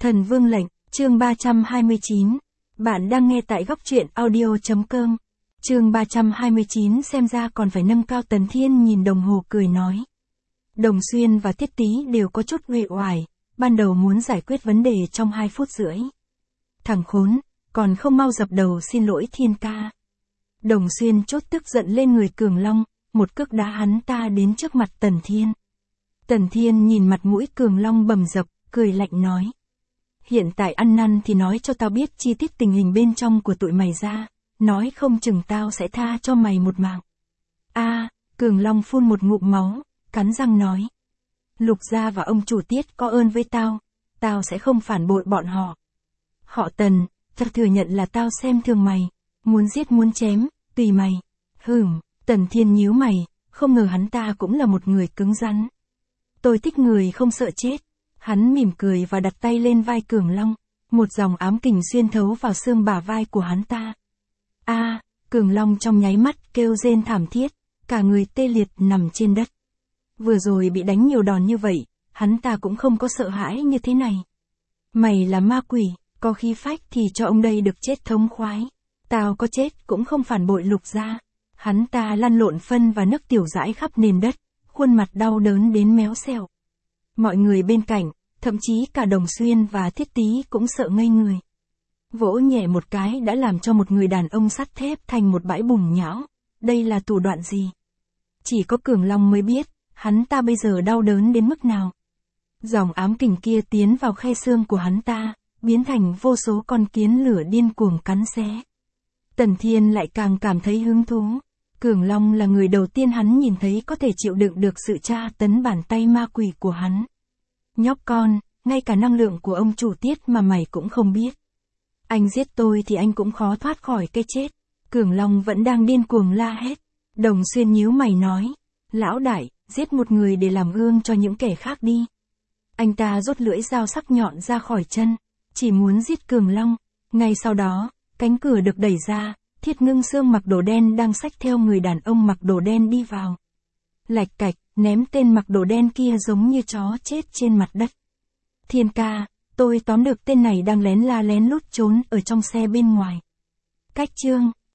Thần Vương lệnh, chương 329. Bạn đang nghe tại góc truyện audio.com. Chương 329 xem ra còn phải nâng cao. Tần Thiên nhìn đồng hồ cười nói. Đồng Xuyên và Tiết Tý đều có chút uể oải, ban đầu muốn giải quyết vấn đề trong 2 phút rưỡi. Thằng khốn, còn không mau dập đầu xin lỗi Thiên ca. Đồng Xuyên chốt tức giận lên người Cường Long, một cước đá hắn ta đến trước mặt Tần Thiên. Tần Thiên nhìn mặt mũi Cường Long bầm dập, cười lạnh nói. Hiện tại ăn năn thì nói cho tao biết chi tiết tình hình bên trong của tụi mày ra, nói không chừng tao sẽ tha cho mày một mạng. Cường Long phun một ngụm máu, cắn răng nói. Lục gia và ông chủ Tiết có ơn với tao, tao sẽ không phản bội bọn họ. Họ Tần, tao thừa nhận là tao xem thường mày, muốn giết muốn chém, tùy mày. Tần Thiên nhíu mày, không ngờ hắn ta cũng là một người cứng rắn. Tôi thích người không sợ chết. Hắn mỉm cười và đặt tay lên vai Cường Long, một dòng ám kình xuyên thấu vào xương bả vai của hắn ta. Cường Long trong nháy mắt kêu rên thảm thiết, cả người tê liệt nằm trên đất. Vừa rồi bị đánh nhiều đòn như vậy, hắn ta cũng không có sợ hãi như thế này. Mày là ma quỷ, có khí phách thì cho ông đây được chết thống khoái. Tao có chết cũng không phản bội Lục gia. Hắn ta lăn lộn phân và nấc tiểu rãi khắp nền đất, khuôn mặt đau đớn đến méo xẹo. Mọi người bên cạnh, thậm chí cả Đồng Xuyên và Thiết Tý cũng sợ ngây người. Vỗ nhẹ một cái đã làm cho một người đàn ông sắt thép thành một bãi bùn nhão. Đây là thủ đoạn gì? Chỉ có Cường Long mới biết, hắn ta bây giờ đau đớn đến mức nào. Dòng ám kình kia tiến vào khe xương của hắn ta, biến thành vô số con kiến lửa điên cuồng cắn xé. Tần Thiên lại càng cảm thấy hứng thú. Cường Long là người đầu tiên hắn nhìn thấy có thể chịu đựng được sự tra tấn bàn tay ma quỷ của hắn. Nhóc con, ngay cả năng lượng của ông chủ Tiết mà mày cũng không biết. Anh giết tôi thì anh cũng khó thoát khỏi cái chết. Cường Long vẫn đang điên cuồng la hét. Đồng Xuyên nhíu mày nói. Lão đại, giết một người để làm gương cho những kẻ khác đi. Anh ta rút lưỡi dao sắc nhọn ra khỏi chân, chỉ muốn giết Cường Long. Ngay sau đó, cánh cửa được đẩy ra, Thiết Ngưng Sương mặc đồ đen đang xách theo người đàn ông mặc đồ đen đi vào. Lạch cạch, ném tên mặc đồ đen kia giống như chó chết trên mặt đất. Thiên ca, tôi tóm được tên này đang lén la lén lút trốn ở trong xe bên ngoài. Cách chương